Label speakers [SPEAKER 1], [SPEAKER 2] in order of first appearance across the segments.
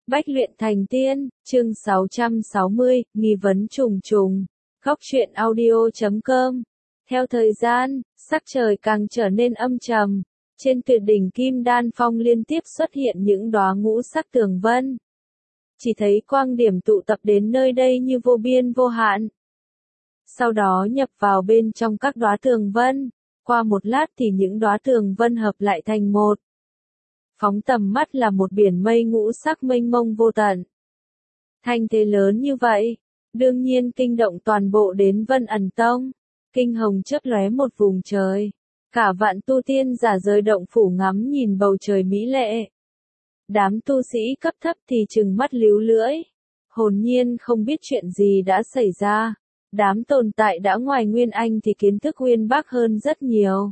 [SPEAKER 1] Bách luyện thành tiên, chương 660, nghi vấn trùng trùng. Góc truyện audio.com. Theo thời gian, sắc trời càng trở nên âm trầm. Trên tuyệt đỉnh Kim Đan Phong liên tiếp xuất hiện những đóa ngũ sắc tường vân. Chỉ thấy quang điểm tụ tập đến nơi đây như vô biên vô hạn. Sau đó nhập vào bên trong các đóa tường vân. Qua một lát thì những đóa tường vân hợp lại thành một. Phóng tầm mắt là một biển mây ngũ sắc mênh mông vô tận. Thanh thế lớn như vậy, đương nhiên kinh động toàn bộ đến Vân Ẩn Tông. Kinh hồng chớp lóe một vùng trời. Cả vạn tu tiên giả rời động phủ ngắm nhìn bầu trời mỹ lệ. Đám tu sĩ cấp thấp thì trừng mắt líu lưỡi. Hồn nhiên không biết chuyện gì đã xảy ra. Đám tồn tại đã ngoài Nguyên Anh thì kiến thức uyên bác hơn rất nhiều.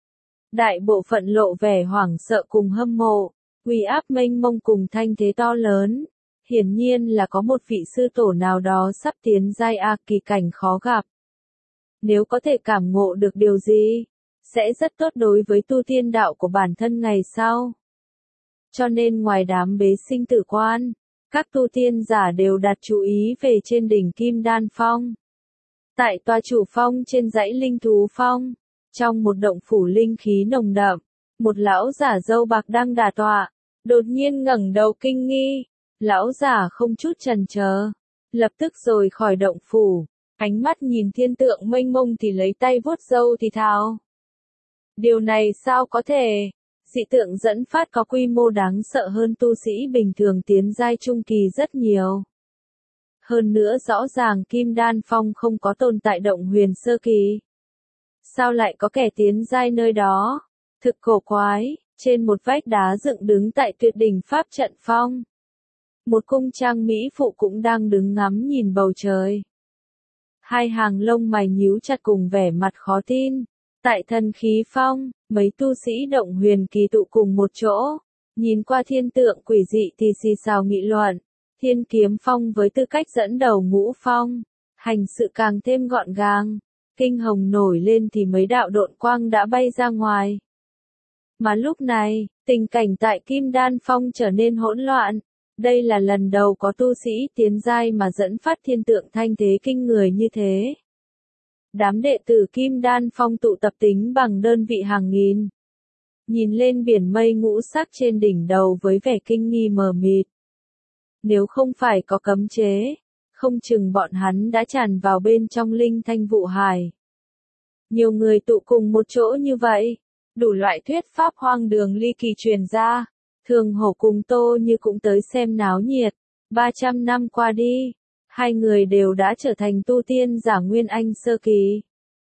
[SPEAKER 1] Đại bộ phận lộ vẻ hoảng sợ cùng hâm mộ, uy áp mênh mông cùng thanh thế to lớn. Hiển nhiên là có một vị sư tổ nào đó sắp tiến giai A kỳ cảnh khó gặp. Nếu có thể cảm ngộ được điều gì, sẽ rất tốt đối với tu tiên đạo của bản thân ngày sau. Cho nên ngoài đám bế sinh tử quan, các tu tiên giả đều đặt chú ý về trên đỉnh Kim Đan Phong. Tại tòa chủ phong trên dãy Linh Thú Phong, trong một động phủ linh khí nồng đậm, một lão giả râu bạc đang đả tọa, đột nhiên ngẩng đầu kinh nghi. Lão giả không chút chần chờ, lập tức rời khỏi động phủ, ánh mắt nhìn thiên tượng mênh mông thì lấy tay vuốt râu thì thào. Điều này sao có thể? Dị tượng dẫn phát có quy mô đáng sợ hơn tu sĩ bình thường tiến giai trung kỳ rất nhiều. Hơn nữa rõ ràng Kim Đan Phong không có tồn tại động huyền sơ kỳ. Sao lại có kẻ tiến giai nơi đó? Thực cổ quái, trên một vách đá dựng đứng tại tuyệt đỉnh Pháp trận phong. Một cung trang mỹ phụ cũng đang đứng ngắm nhìn bầu trời. Hai hàng lông mày nhíu chặt cùng vẻ mặt khó tin. Tại thần khí phong, mấy tu sĩ động huyền kỳ tụ cùng một chỗ. Nhìn qua thiên tượng quỷ dị thì xì xào nghị luận. Thiên kiếm phong với tư cách dẫn đầu ngũ phong. Hành sự càng thêm gọn gàng. Kinh hồng nổi lên thì mấy đạo độn quang đã bay ra ngoài. Mà lúc này, tình cảnh tại Kim Đan Phong trở nên hỗn loạn. Đây là lần đầu có tu sĩ tiến giai mà dẫn phát thiên tượng thanh thế kinh người như thế. Đám đệ tử Kim Đan Phong tụ tập tính bằng đơn vị hàng nghìn. Nhìn lên biển mây ngũ sắc trên đỉnh đầu với vẻ kinh nghi mờ mịt. Nếu không phải có cấm chế, không chừng bọn hắn đã tràn vào bên trong linh thanh vụ hải. Nhiều người tụ cùng một chỗ như vậy, đủ loại thuyết pháp hoang đường ly kỳ truyền ra. Thường Hổ cùng Tô Như cũng tới xem náo nhiệt. 300 năm qua đi, hai người đều đã trở thành tu tiên giả Nguyên Anh sơ kỳ.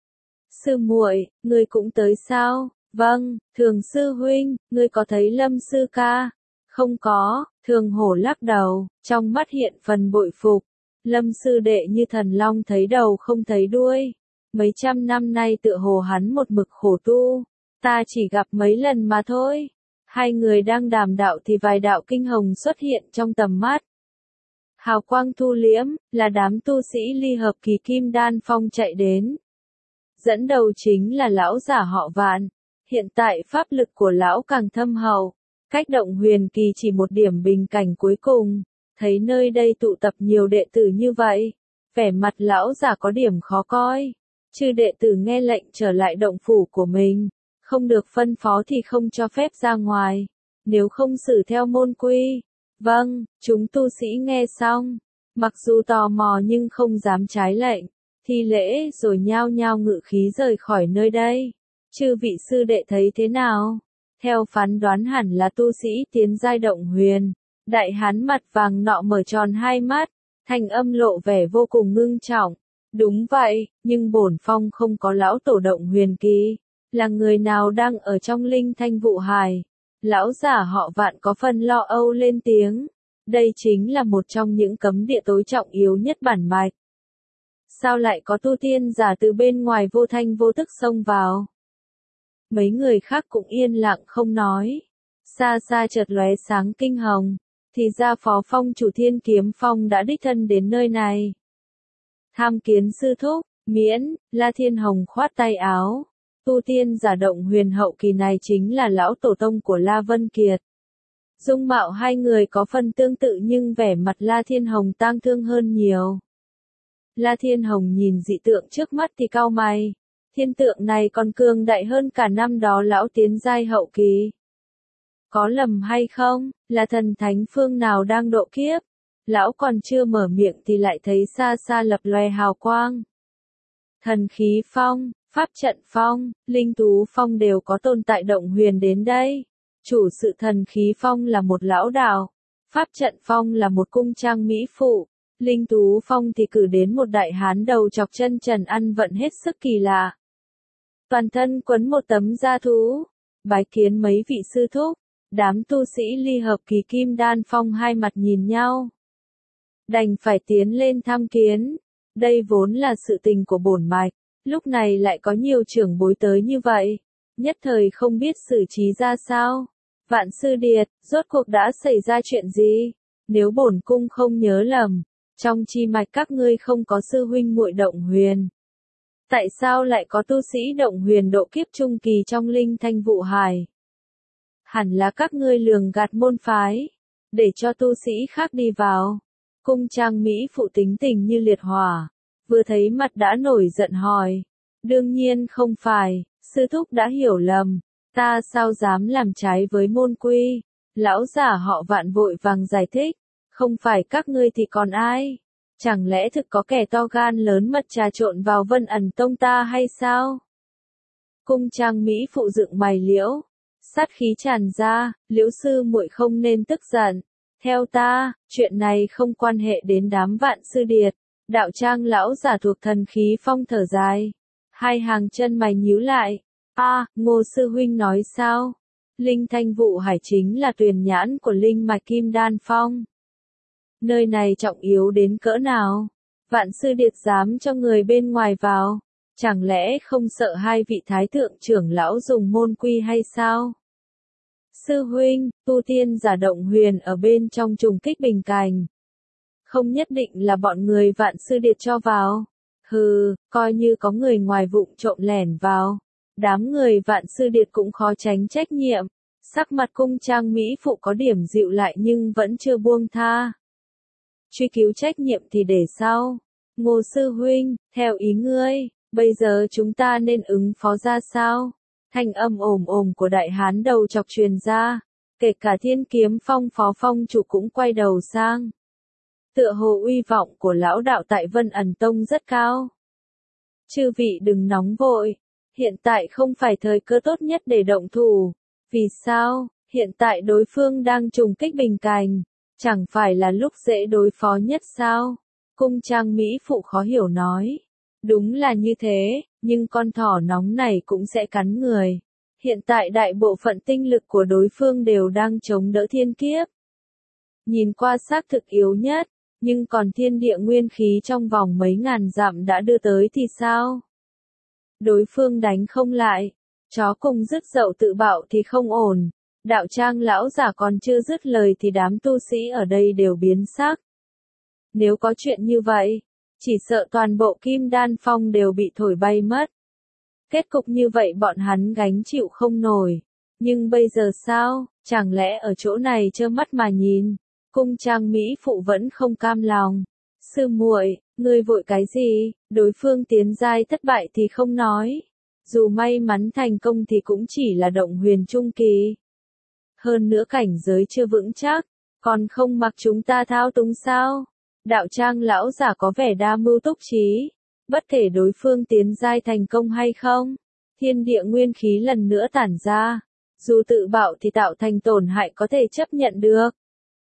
[SPEAKER 1] Sư muội, ngươi cũng tới sao? Vâng, Thường sư huynh, ngươi có thấy Lâm sư ca? Không có, Thường Hổ lắc đầu, trong mắt hiện phần bội phục. Lâm sư đệ như thần long thấy đầu không thấy đuôi. Mấy trăm năm nay tựa hồ hắn một mực khổ tu. Ta chỉ gặp mấy lần mà thôi. Hai người đang đàm đạo thì vài đạo kinh hồng xuất hiện trong tầm mắt. Hào quang thu liễm, là đám tu sĩ ly hợp kỳ Kim Đan Phong chạy đến. Dẫn đầu chính là lão giả họ Vạn. Hiện tại pháp lực của lão càng thâm hậu. Cách động huyền kỳ chỉ một điểm bình cảnh cuối cùng. Thấy nơi đây tụ tập nhiều đệ tử như vậy. Vẻ mặt lão giả có điểm khó coi. Chư đệ tử nghe lệnh trở lại động phủ của mình. Không được phân phó thì không cho phép ra ngoài. Nếu không xử theo môn quy. Vâng, chúng tu sĩ nghe xong. Mặc dù tò mò nhưng không dám trái lệnh. Thi lễ rồi nhao nhao ngự khí rời khỏi nơi đây. Chư vị sư đệ thấy thế nào? Theo phán đoán hẳn là tu sĩ tiến giai động huyền. Đại hán mặt vàng nọ mở tròn hai mắt. Thanh âm lộ vẻ vô cùng ngưng trọng. Đúng vậy, nhưng bổn phong không có lão tổ động huyền kỳ. Là người nào đang ở trong linh thanh vụ hải? Lão giả họ Vạn có phần lo âu lên tiếng. Đây chính là một trong những cấm địa tối trọng yếu nhất bản mạch. Sao lại có tu tiên giả từ bên ngoài vô thanh vô tức xông vào? Mấy người khác cũng yên lặng không nói. Xa xa chợt lóe sáng kinh hồng. Thì ra phó phong chủ Thiên Kiếm Phong đã đích thân đến nơi này. Tham kiến sư thúc, miễn, La Thiên Hồng khoát tay áo. Tu tiên giả động huyền hậu kỳ này chính là lão tổ tông của La Vân Kiệt. Dung mạo hai người có phần tương tự nhưng vẻ mặt La Thiên Hồng tang thương hơn nhiều. La Thiên Hồng nhìn dị tượng trước mắt thì cau mày. Thiên tượng này còn cường đại hơn cả năm đó lão tiến giai hậu kỳ. Có lầm hay không, là thần thánh phương nào đang độ kiếp? Lão còn chưa mở miệng thì lại thấy xa xa lập lòe hào quang. Thần khí phong, pháp trận phong, linh thú phong đều có tồn tại động huyền đến đây. Chủ sự thần khí phong là một lão đạo, pháp trận phong là một cung trang mỹ phụ, linh thú phong thì cử đến một đại hán đầu chọc chân trần ăn vận hết sức kỳ lạ. Toàn thân quấn một tấm da thú, bái kiến mấy vị sư thúc, đám tu sĩ ly hợp kỳ kim đan phong hai mặt nhìn nhau. Đành phải tiến lên tham kiến, đây vốn là sự tình của bổn mạch, lúc này lại có nhiều trưởng bối tới như vậy, nhất thời không biết xử trí ra sao. Vạn sư điệt, rốt cuộc đã xảy ra chuyện gì? Nếu bổn cung không nhớ lầm, trong chi mạch các ngươi không có sư huynh muội động huyền. Tại sao lại có tu sĩ động huyền độ kiếp trung kỳ trong linh thanh vụ hải? Hẳn là các ngươi lường gạt môn phái, để cho tu sĩ khác đi vào. Cung trang mỹ phụ tính tình như liệt hỏa, vừa thấy mặt đã nổi giận hỏi. Đương nhiên không phải, sư thúc đã hiểu lầm, ta sao dám làm trái với môn quy. Lão giả họ Vạn vội vàng giải thích, không phải các ngươi thì còn ai? Chẳng lẽ thực có kẻ to gan lớn mật trà trộn vào Vân Ẩn Tông ta hay sao? Cung trang mỹ phụ dựng mày liễu, sát khí tràn ra, Liễu sư muội không nên tức giận. Theo ta, chuyện này không quan hệ đến đám Vạn sư điệt. Đạo trang lão giả thuộc thần khí phong thở dài. Hai hàng chân mày nhíu lại. Ngô sư huynh nói sao? Linh thanh vụ hải chính là tuyền nhãn của linh mạch kim đan phong. Nơi này trọng yếu đến cỡ nào? Vạn sư điệt dám cho người bên ngoài vào. Chẳng lẽ không sợ hai vị thái thượng trưởng lão dùng môn quy hay sao? Sư huynh, tu tiên giả động huyền ở bên trong trùng kích bình cảnh. Không nhất định là bọn người Vạn sư điệt cho vào. Hừ, coi như có người ngoài vụng trộm lẻn vào. Đám người Vạn sư điệt cũng khó tránh trách nhiệm. Sắc mặt cung trang mỹ phụ có điểm dịu lại nhưng vẫn chưa buông tha. Truy cứu trách nhiệm thì để sau. Ngô sư huynh, theo ý ngươi, bây giờ chúng ta nên ứng phó ra sao? Thanh âm ồm ồm của đại hán đầu chọc truyền ra, kể cả Thiên Kiếm Phong phó phong chủ cũng quay đầu sang. Tựa hồ uy vọng của lão đạo tại Vân Ẩn Tông rất cao. Chư vị đừng nóng vội, hiện tại không phải thời cơ tốt nhất để động thủ. Vì sao? Hiện tại đối phương đang trùng kích bình cảnh, chẳng phải là lúc dễ đối phó nhất sao? Cung trang mỹ phụ khó hiểu nói. Đúng là như thế, nhưng con thỏ nóng này cũng sẽ cắn người. Hiện tại đại bộ phận tinh lực của đối phương đều đang chống đỡ thiên kiếp. Nhìn qua xác thực yếu nhất, nhưng còn thiên địa nguyên khí trong vòng mấy ngàn dặm đã đưa tới thì sao? Đối phương đánh không lại, chó cùng dứt dậu tự bạo thì không ổn. Đạo trang lão giả còn chưa dứt lời thì đám tu sĩ ở đây đều biến sắc. Nếu có chuyện như vậy, chỉ sợ toàn bộ kim đan phong đều bị thổi bay mất. Kết cục như vậy bọn hắn gánh chịu không nổi. Nhưng bây giờ sao, chẳng lẽ ở chỗ này trơ mắt mà nhìn? Cung trang mỹ phụ vẫn không cam lòng. Sư muội, ngươi vội cái gì? Đối phương tiến giai thất bại thì không nói. Dù may mắn thành công thì cũng chỉ là động huyền trung kỳ. Hơn nữa cảnh giới chưa vững chắc, còn không mặc chúng ta thao túng sao? Đạo trang lão giả có vẻ đa mưu túc trí. Bất kể đối phương tiến giai thành công hay không, thiên địa nguyên khí lần nữa tản ra. Dù tự bạo thì tạo thành tổn hại có thể chấp nhận được.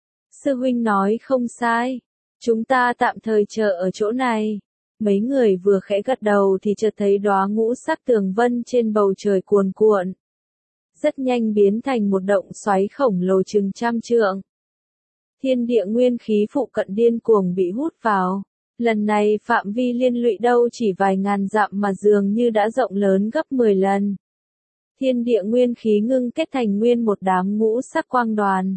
[SPEAKER 1] Sư huynh nói không sai. Chúng ta tạm thời chờ ở chỗ này. Mấy người vừa khẽ gật đầu thì chợt thấy đóa ngũ sắc tường vân trên bầu trời cuồn cuộn. Rất nhanh biến thành một động xoáy khổng lồ chừng 100 trượng. Thiên địa nguyên khí phụ cận điên cuồng bị hút vào. Lần này phạm vi liên lụy đâu chỉ vài ngàn dặm mà dường như đã rộng lớn gấp 10 lần. Thiên địa nguyên khí ngưng kết thành nguyên một đám ngũ sắc quang đoàn.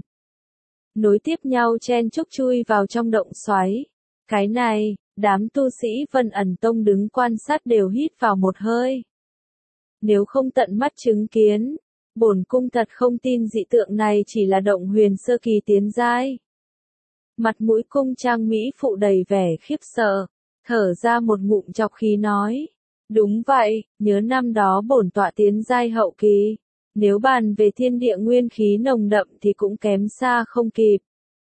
[SPEAKER 1] Nối tiếp nhau chen chúc chui vào trong động xoáy. Cái này, đám tu sĩ Vân Ẩn Tông đứng quan sát đều hít vào một hơi. Nếu không tận mắt chứng kiến, Bổn cung thật không tin dị tượng này chỉ là động huyền sơ kỳ tiến giai. Mặt mũi cung trang mỹ phụ đầy vẻ khiếp sợ, thở ra một ngụm chọc khí nói. Đúng vậy, nhớ năm đó bổn tọa tiến giai hậu kỳ. Nếu bàn về thiên địa nguyên khí nồng đậm thì cũng kém xa không kịp.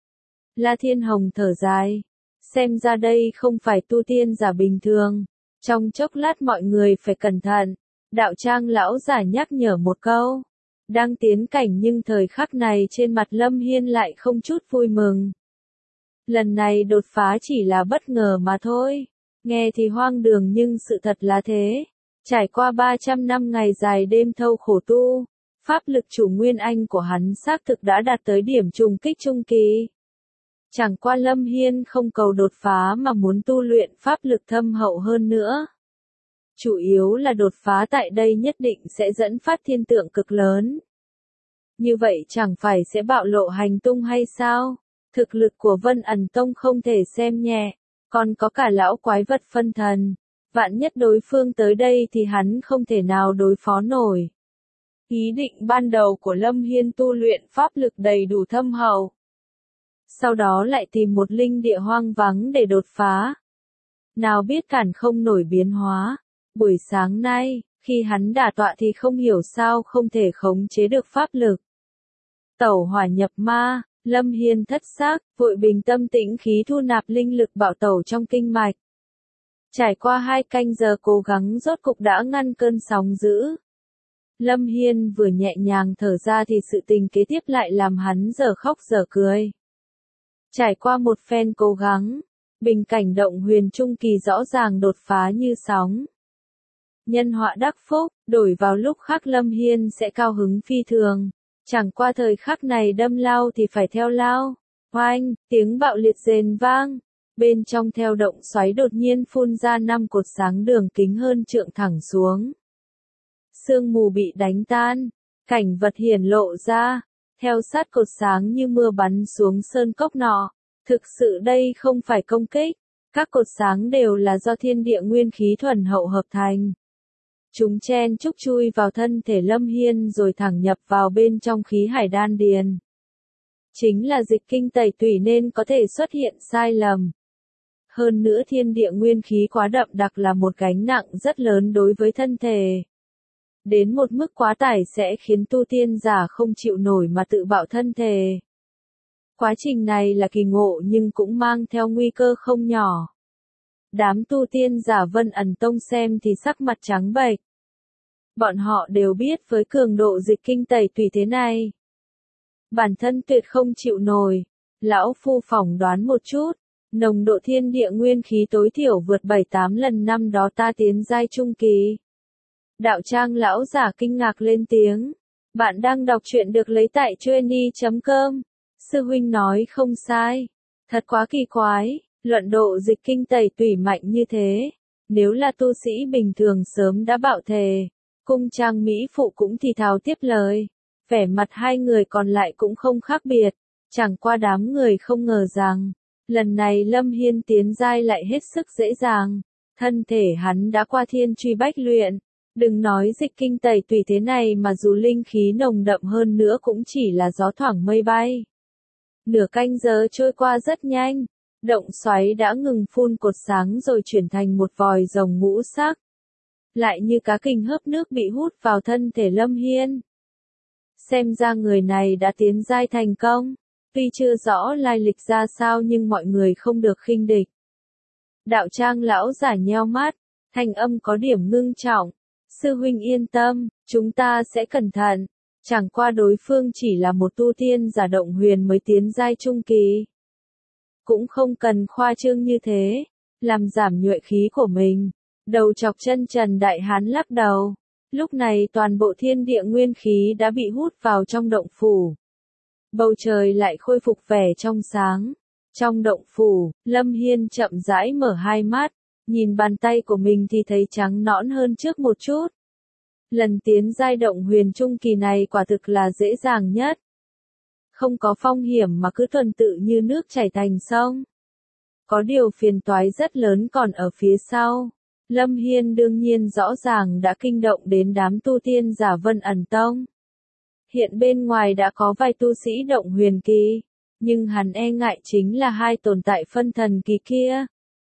[SPEAKER 1] La Thiên Hồng thở dài. Xem ra đây không phải tu tiên giả bình thường. Trong chốc lát mọi người phải cẩn thận. Đạo Trang lão giả nhắc nhở một câu. Đang tiến cảnh nhưng thời khắc này trên mặt Lâm Hiên lại không chút vui mừng. Lần này đột phá chỉ là bất ngờ mà thôi. Nghe thì hoang đường nhưng sự thật là thế. Trải qua 300 năm ngày dài đêm thâu khổ tu, pháp lực chủ nguyên anh của hắn xác thực đã đạt tới điểm trùng kích trung kỳ. Chẳng qua Lâm Hiên không cầu đột phá mà muốn tu luyện pháp lực thâm hậu hơn nữa. Chủ yếu là đột phá tại đây nhất định sẽ dẫn phát thiên tượng cực lớn. Như vậy chẳng phải sẽ bạo lộ hành tung hay sao? Thực lực của Vân Ẩn Tông không thể xem nhẹ, còn có cả lão quái vật phân thần. Vạn nhất đối phương tới đây thì hắn không thể nào đối phó nổi. Ý định ban đầu của Lâm Hiên tu luyện pháp lực đầy đủ thâm hậu. Sau đó lại tìm một linh địa hoang vắng để đột phá. Nào biết cản không nổi biến hóa. Buổi sáng nay, khi hắn đả tọa thì không hiểu sao không thể khống chế được pháp lực. Tẩu hỏa nhập ma, Lâm Hiên thất xác, vội bình tâm tĩnh khí thu nạp linh lực bạo tẩu trong kinh mạch. Trải qua 2 canh giờ cố gắng rốt cục đã ngăn cơn sóng dữ. Lâm Hiên vừa nhẹ nhàng thở ra thì sự tình kế tiếp lại làm hắn giờ khóc giờ cười. Trải qua một phen cố gắng, bình cảnh động huyền trung kỳ rõ ràng đột phá như sóng. Nhân họa đắc phúc, đổi vào lúc khác Lâm Hiên sẽ cao hứng phi thường. Chẳng qua thời khắc này đâm lao thì phải theo lao. Oanh, tiếng bạo liệt rền vang. Bên trong theo động xoáy đột nhiên phun ra 5 cột sáng đường kính hơn trượng thẳng xuống. Sương mù bị đánh tan, cảnh vật hiển lộ ra, theo sát cột sáng như mưa bắn xuống sơn cốc nọ. Thực sự đây không phải công kích, các cột sáng đều là do thiên địa nguyên khí thuần hậu hợp thành. Chúng chen chúc chui vào thân thể Lâm Hiên rồi thẳng nhập vào bên trong khí hải đan điền. Chính là dịch kinh tẩy tủy nên có thể xuất hiện sai lầm. Hơn nữa thiên địa nguyên khí quá đậm đặc là một gánh nặng rất lớn đối với thân thể. Đến một mức quá tải sẽ khiến tu tiên giả không chịu nổi mà tự bạo thân thể. Quá trình này là kỳ ngộ nhưng cũng mang theo nguy cơ không nhỏ. Đám tu tiên giả Vân Ẩn Tông xem thì sắc mặt trắng bệch. Bọn họ đều biết với cường độ dịch kinh tẩy tùy thế này. Bản thân tuyệt không chịu nổi. Lão phu phỏng đoán một chút. Nồng độ thiên địa nguyên khí tối thiểu vượt 7-8 lần năm đó ta tiến giai trung kỳ. Đạo Trang lão giả kinh ngạc lên tiếng. Bạn đang đọc truyện được lấy tại trueni.com. Sư huynh nói không sai. Thật quá kỳ quái. Luận độ dịch kinh tẩy tủy mạnh như thế, nếu là tu sĩ bình thường sớm đã bạo thề. Cung trang mỹ phụ cũng thì thào tiếp lời. Vẻ mặt hai người còn lại cũng không khác biệt, chẳng qua đám người không ngờ rằng, lần này Lâm Hiên tiến giai lại hết sức dễ dàng. Thân thể hắn đã qua thiên truy bách luyện, đừng nói dịch kinh tẩy tùy thế này mà dù linh khí nồng đậm hơn nữa cũng chỉ là gió thoảng mây bay. Nửa canh giờ trôi qua rất nhanh. Động xoáy đã ngừng phun cột sáng rồi chuyển thành một vòi rồng ngũ sắc. Lại như cá kình hớp nước bị hút vào thân thể Lâm Hiên. Xem ra người này đã tiến giai thành công. Tuy chưa rõ lai lịch ra sao nhưng mọi người không được khinh địch. Đạo Trang lão giả nheo mắt, thanh âm có điểm ngưng trọng. Sư huynh yên tâm, chúng ta sẽ cẩn thận. Chẳng qua đối phương chỉ là một tu tiên giả động huyền mới tiến giai trung kỳ. Cũng không cần khoa trương như thế, làm giảm nhuệ khí của mình. Đầu chọc chân trần đại hán lắc đầu. Lúc này toàn bộ thiên địa nguyên khí đã bị hút vào trong động phủ. Bầu trời lại khôi phục vẻ trong sáng. Trong động phủ, Lâm Hiên chậm rãi mở hai mắt, nhìn bàn tay của mình thì thấy trắng nõn hơn trước một chút. Lần tiến giai động huyền trung kỳ này quả thực là dễ dàng nhất. Không có phong hiểm mà cứ tuần tự như nước chảy thành sông. Có điều phiền toái rất lớn còn ở phía sau. Lâm Hiên đương nhiên rõ ràng đã kinh động đến đám tu tiên giả Vân Ẩn Tông. Hiện bên ngoài đã có vài tu sĩ động huyền kỳ, nhưng hắn e ngại chính là hai tồn tại phân thần kỳ kia.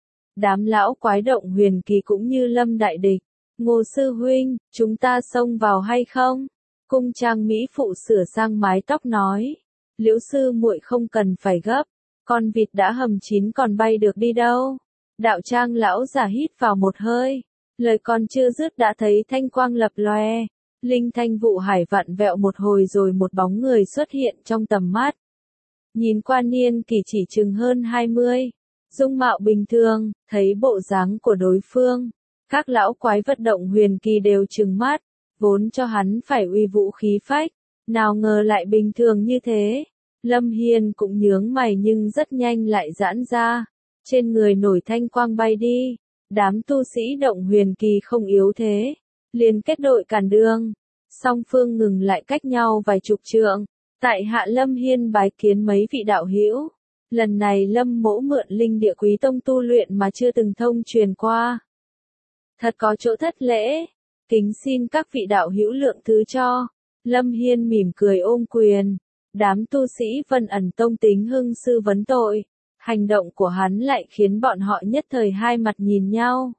[SPEAKER 1] Đám lão quái động huyền kỳ cũng như lâm đại địch. Ngô sư huynh, chúng ta xông vào hay không? Cung trang mỹ phụ sửa sang mái tóc nói. Liễu sư muội không cần phải gấp, con vịt đã hầm chín còn bay được đi đâu. Đạo trang lão giả hít vào một hơi, lời còn chưa dứt đã thấy thanh quang lập lòe. Linh thanh vụ hải vặn vẹo một hồi rồi một bóng người xuất hiện trong tầm mắt. Nhìn qua niên kỷ chỉ chừng hơn 20, dung mạo bình thường, thấy bộ dáng của đối phương. Các lão quái vật động huyền kỳ đều trừng mắt, vốn cho hắn phải uy vũ khí phách, nào ngờ lại bình thường như thế. Lâm Hiên cũng nhướng mày nhưng rất nhanh lại giãn ra, trên người nổi thanh quang bay đi. Đám tu sĩ động huyền kỳ không yếu thế, liền kết đội cản đường. Song phương ngừng lại cách nhau vài chục trượng. Tại hạ Lâm Hiên bái kiến mấy vị đạo hữu. Lần này Lâm mỗ mượn linh địa quý tông tu luyện mà chưa từng thông truyền qua. Thật có chỗ thất lễ, kính xin các vị đạo hữu lượng thứ cho. Lâm Hiên mỉm cười ôm quyền. Đám tu sĩ Vân Ẩn Tông tính hưng sư vấn tội. Hành động của hắn lại khiến bọn họ nhất thời hai mặt nhìn nhau.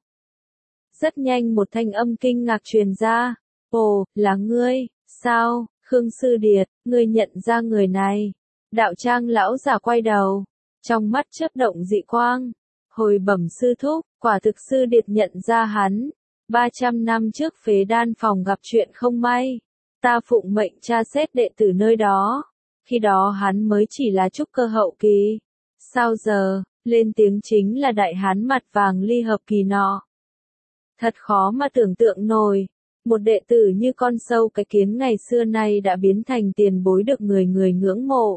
[SPEAKER 1] Rất nhanh một thanh âm kinh ngạc truyền ra. Ồ, là ngươi, sao, Khương Sư Điệt, ngươi nhận ra người này. Đạo trang lão giả quay đầu, trong mắt chớp động dị quang. Hồi bẩm sư thúc, quả thực Sư Điệt nhận ra hắn. 300 năm trước Phế Đan phòng gặp chuyện không may. Ta phụng mệnh tra xét đệ tử nơi đó. Khi đó hắn mới chỉ là trúc cơ hậu kỳ. Sao giờ, lên tiếng chính là đại hán mặt vàng ly hợp kỳ nọ. Thật khó mà tưởng tượng nổi. Một đệ tử như con sâu cái kiến ngày xưa nay đã biến thành tiền bối được người người ngưỡng mộ.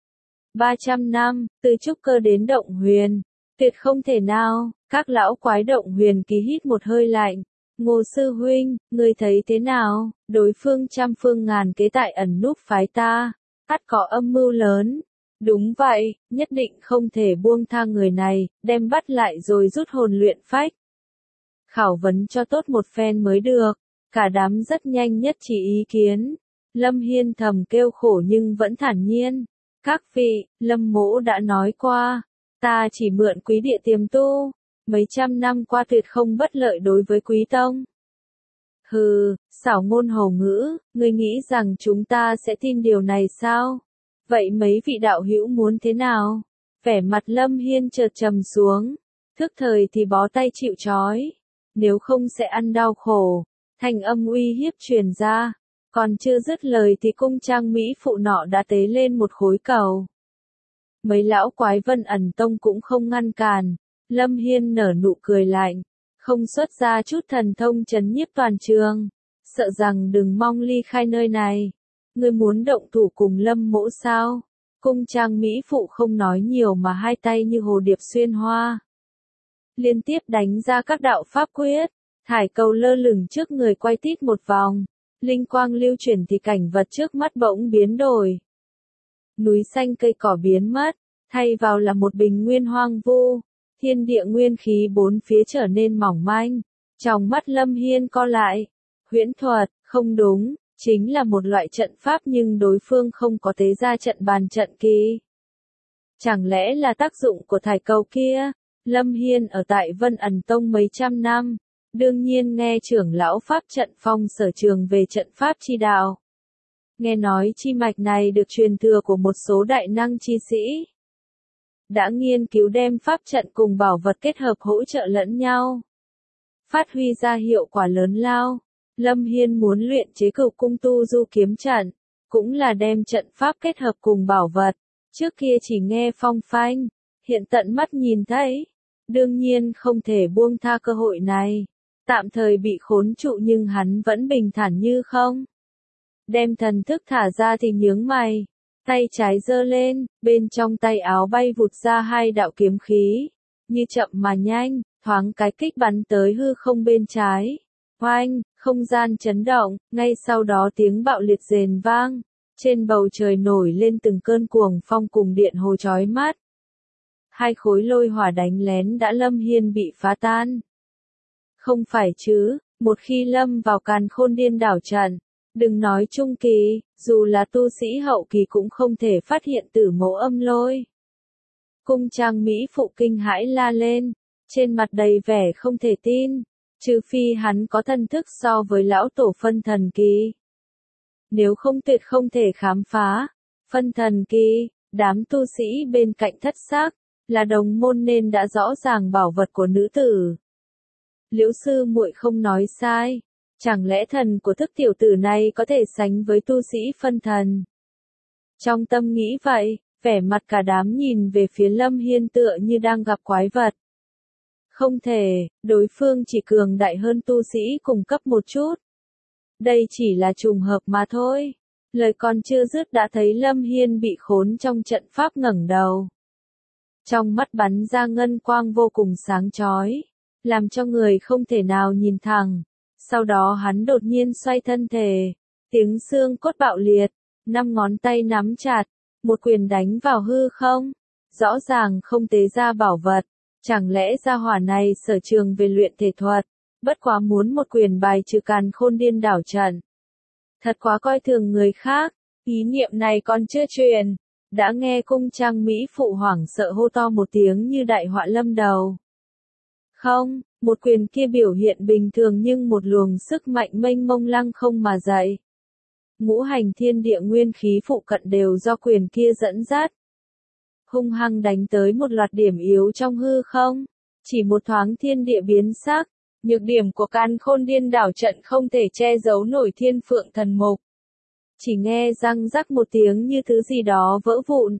[SPEAKER 1] 300 năm, từ trúc cơ đến động huyền. Tuyệt không thể nào, các lão quái động huyền ký hít một hơi lạnh. Ngô sư huynh, ngươi thấy thế nào? Đối phương trăm phương ngàn kế tại ẩn núp phái ta. Ắt có âm mưu lớn. Đúng vậy, nhất định không thể buông tha người này, đem bắt lại rồi rút hồn luyện phách. Khảo vấn cho tốt một phen mới được. Cả đám rất nhanh nhất chỉ ý kiến. Lâm Hiên thầm kêu khổ nhưng vẫn thản nhiên. Các vị, Lâm mỗ đã nói qua. Ta chỉ mượn quý địa tiềm tu. Mấy trăm năm qua tuyệt không bất lợi đối với quý tông. Hừ, xảo ngôn hầu ngữ, ngươi nghĩ rằng chúng ta sẽ tin điều này sao? Vậy mấy vị đạo hữu muốn thế nào? Vẻ mặt Lâm Hiên chợt trầm xuống. Thức thời thì bó tay chịu trói. Nếu không sẽ ăn đau khổ. Thanh âm uy hiếp truyền ra. Còn chưa dứt lời thì cung trang mỹ phụ nọ đã tế lên một khối cầu. Mấy lão quái Vân Ẩn Tông cũng không ngăn cản. Lâm Hiên nở nụ cười lạnh. Không xuất ra chút thần thông trấn nhiếp toàn trường. Sợ rằng đừng mong ly khai nơi này. Ngươi muốn động thủ cùng Lâm mỗ sao? Cung trang mỹ phụ không nói nhiều mà hai tay như hồ điệp xuyên hoa. Liên tiếp đánh ra các đạo pháp quyết. Thải cầu lơ lửng trước người quay tít một vòng. Linh quang lưu chuyển thì cảnh vật trước mắt bỗng biến đổi. Núi xanh cây cỏ biến mất. Thay vào là một bình nguyên hoang vu. Thiên địa nguyên khí bốn phía trở nên mỏng manh. Trong mắt Lâm Hiên co lại. Huyễn thuật, không đúng. Chính là một loại trận pháp nhưng đối phương không có tế ra trận bàn trận kỳ. Chẳng lẽ là tác dụng của thải cầu kia? Lâm Hiên ở tại Vân Ẩn Tông mấy trăm năm. Đương nhiên nghe trưởng lão pháp trận phong sở trường về trận pháp chi đạo. Nghe nói chi mạch này được truyền thừa của một số đại năng chi sĩ. Đã nghiên cứu đem pháp trận cùng bảo vật kết hợp hỗ trợ lẫn nhau. Phát huy ra hiệu quả lớn lao. Lâm Hiên muốn luyện chế Cửu Cung Tu Du kiếm trận. Cũng là đem trận pháp kết hợp cùng bảo vật. Trước kia chỉ nghe phong phanh. Hiện tận mắt nhìn thấy. Đương nhiên không thể buông tha cơ hội này. Tạm thời bị khốn trụ nhưng hắn vẫn bình thản như không. Đem thần thức thả ra thì nhướng mày. Tay trái giơ lên, bên trong tay áo bay vụt ra hai đạo kiếm khí. Như chậm mà nhanh, thoáng cái kích bắn tới hư không bên trái. Oanh, không gian chấn động, ngay sau đó tiếng bạo liệt rền vang. Trên bầu trời nổi lên từng cơn cuồng phong cùng điện hồ chói mắt. Hai khối lôi hỏa đánh lén đã Lâm Hiên bị phá tan. Không phải chứ, một khi lâm vào càn khôn điên đảo trận, Đừng nói trung kỳ, dù là tu sĩ hậu kỳ cũng không thể phát hiện tử mẫu âm lôi. Cung trang mỹ phụ kinh hãi la lên, trên mặt đầy vẻ không thể tin, trừ phi hắn có thân thức so với lão tổ phân thần kỳ. Nếu không tuyệt không thể khám phá. Phân thần kỳ, đám tu sĩ bên cạnh thất xác, là đồng môn nên đã rõ ràng bảo vật của nữ tử. Liễu sư muội không nói sai, chẳng lẽ thần của thức tiểu tử này có thể sánh với tu sĩ phân thần? Trong tâm nghĩ vậy, vẻ mặt cả đám nhìn về phía Lâm Hiên tựa như đang gặp quái vật. Không thể, đối phương chỉ cường đại hơn tu sĩ cùng cấp một chút. Đây chỉ là trùng hợp mà thôi. Lời còn chưa dứt đã thấy Lâm Hiên bị khốn trong trận pháp ngẩng đầu. Trong mắt bắn ra ngân quang vô cùng sáng chói, làm cho người không thể nào nhìn thẳng. Sau đó hắn đột nhiên xoay thân thể, tiếng xương cốt bạo liệt, 5 ngón tay nắm chặt, một quyền đánh vào hư không. Rõ ràng không tế ra bảo vật, chẳng lẽ gia hỏa này sở trường về luyện thể thuật, bất quá muốn một quyền bài trừ càn khôn điên đảo trận. Thật quá coi thường người khác, ý niệm này còn chưa truyền, đã nghe cung trang mỹ phụ hoảng sợ hô to một tiếng như đại họa lâm đầu. Không, một quyền kia biểu hiện bình thường nhưng một luồng sức mạnh mênh mông lăng không mà dậy. Ngũ hành thiên địa nguyên khí phụ cận đều do quyền kia dẫn dắt. Hung hăng đánh tới một loạt điểm yếu trong hư không, chỉ một thoáng thiên địa biến sắc. Nhược điểm của càn khôn điên đảo trận không thể che giấu nổi thiên phượng thần mục. Chỉ nghe răng rắc một tiếng như thứ gì đó vỡ vụn.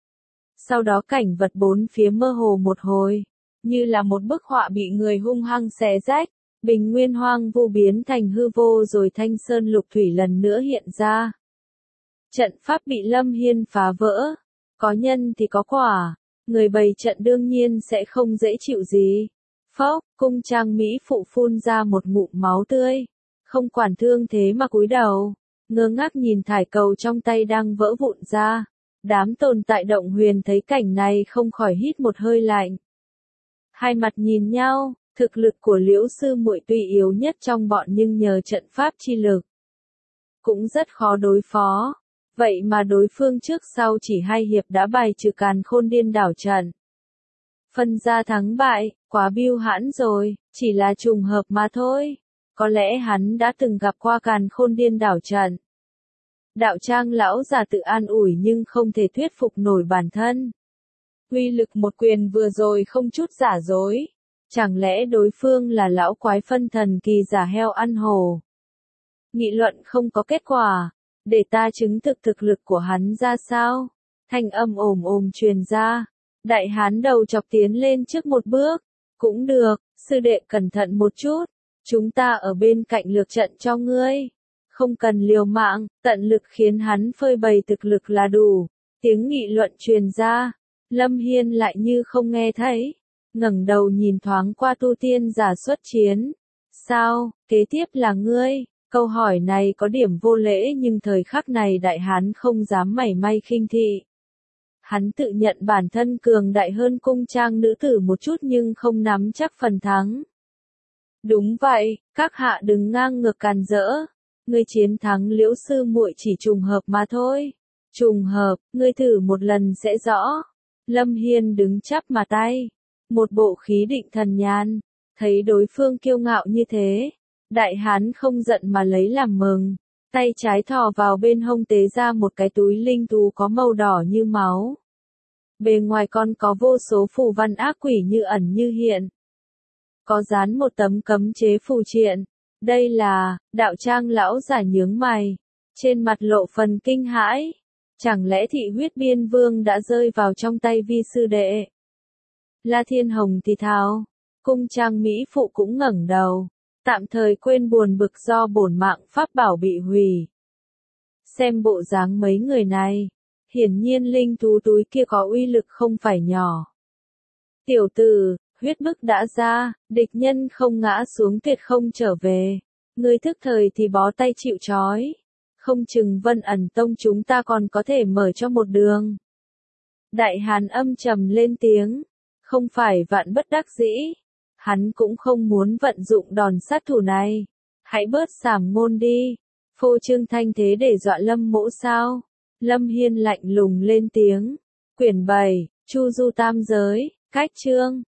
[SPEAKER 1] Sau đó cảnh vật bốn phía mơ hồ một hồi, như là một bức họa bị người hung hăng xé rách, bình nguyên hoang vu biến thành hư vô rồi thanh sơn lục thủy lần nữa hiện ra. Trận pháp bị Lâm Hiên phá vỡ, có nhân thì có quả, người bày trận đương nhiên sẽ không dễ chịu gì. Phốc, cung trang mỹ phụ phun ra một ngụm máu tươi, không quản thương thế mà cúi đầu, ngơ ngác nhìn thải cầu trong tay đang vỡ vụn ra. Đám tồn tại động huyền thấy cảnh này không khỏi hít một hơi lạnh. Hai mặt nhìn nhau, thực lực của Liễu sư muội tuy yếu nhất trong bọn nhưng nhờ trận pháp chi lực, cũng rất khó đối phó. Vậy mà đối phương trước sau chỉ 2 hiệp đã bài trừ càn khôn điên đảo trận. Phân ra thắng bại, quá biêu hãn rồi, chỉ là trùng hợp mà thôi. Có lẽ hắn đã từng gặp qua càn khôn điên đảo trận. Đạo trang lão già tự an ủi nhưng không thể thuyết phục nổi bản thân. Uy lực một quyền vừa rồi không chút giả dối. Chẳng lẽ đối phương là lão quái phân thần kỳ giả heo ăn hổ? Nghị luận không có kết quả. Để ta chứng thực thực lực của hắn ra sao? Thanh âm ồm ồm truyền ra. Đại hán đầu chọc tiến lên trước một bước. Cũng được, sư đệ cẩn thận một chút. Chúng ta ở bên cạnh lược trận cho ngươi. Không cần liều mạng, tận lực khiến hắn phơi bày thực lực là đủ. Tiếng nghị luận truyền ra. Lâm Hiên lại như không nghe thấy. Ngẩng đầu nhìn thoáng qua tu tiên giả xuất chiến. Sao, kế tiếp là ngươi? Câu hỏi này có điểm vô lễ nhưng thời khắc này đại hán không dám mảy may khinh thị. Hắn tự nhận bản thân cường đại hơn cung trang nữ tử một chút nhưng không nắm chắc phần thắng. Đúng vậy, các hạ đừng ngang ngược càn rỡ. Ngươi chiến thắng Liễu sư muội chỉ trùng hợp mà thôi. Trùng hợp, ngươi thử một lần sẽ rõ. Lâm Hiên đứng chắp mà tay. Một bộ khí định thần nhàn. Thấy đối phương kiêu ngạo như thế. Đại hán không giận mà lấy làm mừng. Tay trái thò vào bên hông tế ra một cái túi linh thú có màu đỏ như máu. Bề ngoài còn có vô số phù văn ác quỷ như ẩn như hiện. Có dán một tấm cấm chế phù triện. Đây là, đạo trang lão giả nhướng mày. Trên mặt lộ phần kinh hãi. Chẳng lẽ thị huyết biên vương đã rơi vào trong tay vi sư đệ? La Thiên Hồng thì thào. Cung trang mỹ phụ cũng ngẩng đầu. Tạm thời quên buồn bực do bổn mạng pháp bảo bị hủy. Xem bộ dáng mấy người này. Hiển nhiên linh thú túi kia có uy lực không phải nhỏ. Tiểu tử, huyết bức đã ra, địch nhân không ngã xuống tuyệt không trở về. Ngươi thức thời thì bó tay chịu trói. Không chừng Vân Ẩn Tông chúng ta còn có thể mở cho một đường. Đại hán âm trầm lên tiếng. Không phải vạn bất đắc dĩ. Hắn cũng không muốn vận dụng đòn sát thủ này. Hãy bớt sảm ngôn đi. phô trương thanh thế để dọa Lâm Mỗ sao? Lâm Hiên lạnh lùng lên tiếng. Quyển 7, Chu Du Tam Giới, Cách Chương.